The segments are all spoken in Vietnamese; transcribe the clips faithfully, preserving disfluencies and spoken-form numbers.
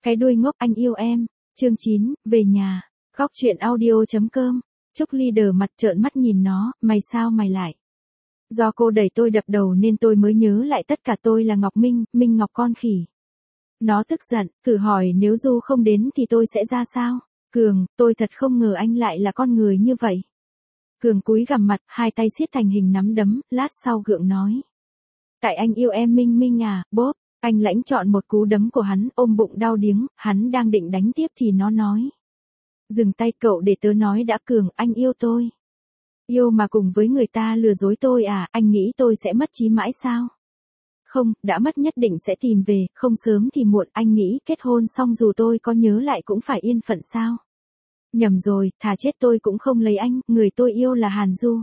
Cái đuôi ngốc anh yêu em. Chương chín, về nhà. Góc truyện audio.com. Trúc Ly đờ mặt trợn mắt nhìn nó, mày sao mày lại? Do cô đẩy tôi đập đầu nên tôi mới nhớ lại tất cả, tôi là Ngọc Minh, Minh Ngọc con khỉ. Nó tức giận, thử hỏi nếu Du không đến thì tôi sẽ ra sao? Cường, tôi thật không ngờ anh lại là con người như vậy. Cường cúi gằm mặt, hai tay siết thành hình nắm đấm, lát sau gượng nói. Tại anh yêu em Minh Minh à, bốp. Anh lãnh chọn một cú đấm của hắn, ôm bụng đau điếng, hắn đang định đánh tiếp thì nó nói. Dừng tay cậu để tớ nói đã. Cường, anh yêu tôi. Yêu mà cùng với người ta lừa dối tôi à, anh nghĩ tôi sẽ mất trí mãi sao? Không, đã mất nhất định sẽ tìm về, không sớm thì muộn. Anh nghĩ kết hôn xong dù tôi có nhớ lại cũng phải yên phận sao? Nhầm rồi, thà chết tôi cũng không lấy anh, người tôi yêu là Hàn Du.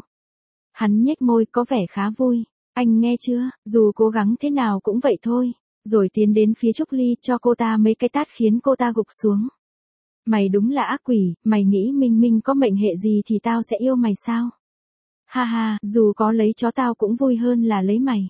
Hắn nhếch môi có vẻ khá vui. Anh nghe chưa, dù cố gắng thế nào cũng vậy thôi. Rồi tiến đến phía Trúc Ly cho cô ta mấy cái tát khiến cô ta gục xuống. Mày đúng là ác quỷ, mày nghĩ Minh Minh có mệnh hệ gì thì tao sẽ yêu mày sao? Ha ha, dù có lấy chó tao cũng vui hơn là lấy mày.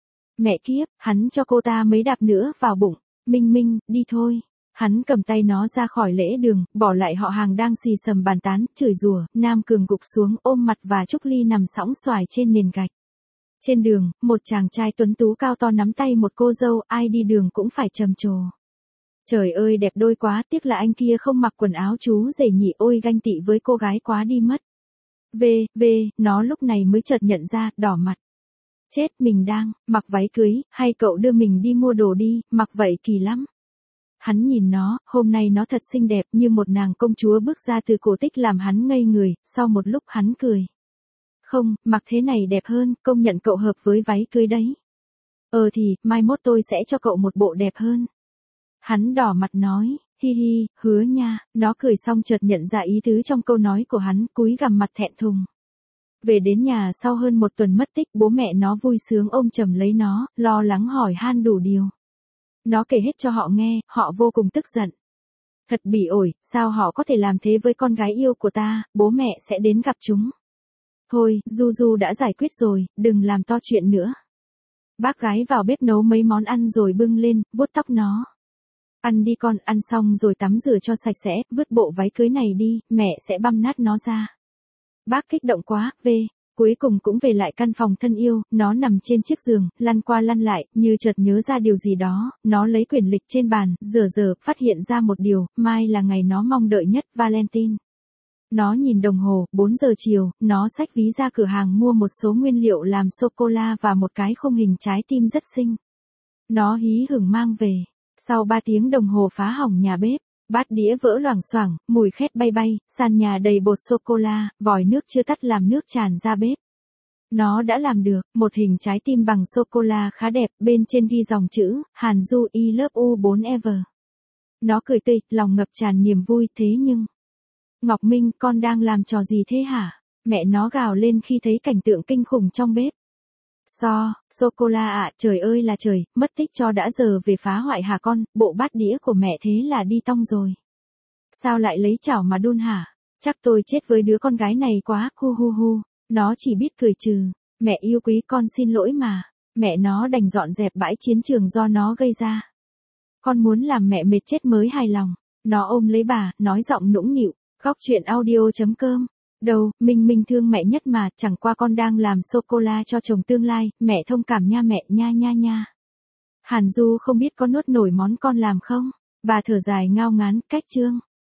Mẹ kiếp, hắn cho cô ta mấy đạp nữa vào bụng. Minh Minh, đi thôi. Hắn cầm tay nó ra khỏi lễ đường, bỏ lại họ hàng đang xì xầm bàn tán, chửi rủa. Nam Cường gục xuống ôm mặt và Trúc Ly nằm sõng xoài trên nền gạch. Trên đường, một chàng trai tuấn tú cao to nắm tay một cô dâu, ai đi đường cũng phải trầm trồ. Trời ơi đẹp đôi quá, tiếc là anh kia không mặc quần áo chú rể nhỉ, ôi ganh tị với cô gái quá đi mất. Về, về, nó lúc này mới chợt nhận ra, đỏ mặt. Chết, mình đang mặc váy cưới, hay cậu đưa mình đi mua đồ đi, mặc vậy kỳ lắm. Hắn nhìn nó, hôm nay nó thật xinh đẹp như một nàng công chúa bước ra từ cổ tích làm hắn ngây người, sau một lúc hắn cười. Không, mặc thế này đẹp hơn, công nhận cậu hợp với váy cưới đấy. Ờ thì, mai mốt tôi sẽ cho cậu một bộ đẹp hơn. Hắn đỏ mặt nói, hi hi, hứa nha, nó cười xong chợt nhận ra ý tứ trong câu nói của hắn, cúi gằm mặt thẹn thùng. Về đến nhà sau hơn một tuần mất tích, bố mẹ nó vui sướng ôm chầm lấy nó, lo lắng hỏi han đủ điều. Nó kể hết cho họ nghe, họ vô cùng tức giận. Thật bỉ ổi, sao họ có thể làm thế với con gái yêu của ta, bố mẹ sẽ đến gặp chúng. Thôi, Du Du đã giải quyết rồi, đừng làm to chuyện nữa. Bác gái vào bếp nấu mấy món ăn rồi bưng lên, vuốt tóc nó. Ăn đi con, ăn xong rồi tắm rửa cho sạch sẽ, vứt bộ váy cưới này đi, mẹ sẽ băm nát nó ra. Bác kích động quá, về. Cuối cùng cũng về lại căn phòng thân yêu, nó nằm trên chiếc giường, lăn qua lăn lại, như chợt nhớ ra điều gì đó, nó lấy quyển lịch trên bàn, rửa rửa, phát hiện ra một điều, mai là ngày nó mong đợi nhất, Valentine. Nó nhìn đồng hồ, bốn giờ chiều, nó xách ví ra cửa hàng mua một số nguyên liệu làm sô-cô-la và một cái khung hình trái tim rất xinh. Nó hí hửng mang về. Sau ba tiếng đồng hồ phá hỏng nhà bếp, bát đĩa vỡ loảng xoảng, mùi khét bay bay, sàn nhà đầy bột sô-cô-la, vòi nước chưa tắt làm nước tràn ra bếp. Nó đã làm được, một hình trái tim bằng sô-cô-la khá đẹp, bên trên ghi dòng chữ, Hàn Du I love you bốn ever. Nó cười tươi, lòng ngập tràn niềm vui, thế nhưng... Ngọc Minh, con đang làm trò gì thế hả? Mẹ nó gào lên khi thấy cảnh tượng kinh khủng trong bếp. So, sô-cô-la ạ, trời ơi là trời, mất tích cho đã giờ về phá hoại hả con, bộ bát đĩa của mẹ thế là đi tong rồi. Sao lại lấy chảo mà đun hả? Chắc tôi chết với đứa con gái này quá, hu hu hu, nó chỉ biết cười trừ. Mẹ yêu quý con xin lỗi mà, mẹ nó đành dọn dẹp bãi chiến trường do nó gây ra. Con muốn làm mẹ mệt chết mới hài lòng, nó ôm lấy bà, nói giọng nũng nịu. Góc truyện audio.com. Đâu, Minh Minh thương mẹ nhất mà, chẳng qua con đang làm sô-cô-la cho chồng tương lai, mẹ thông cảm nha mẹ, nha nha nha. Hàn Du không biết có nuốt nổi món con làm không? Bà thở dài ngao ngán, cách chương.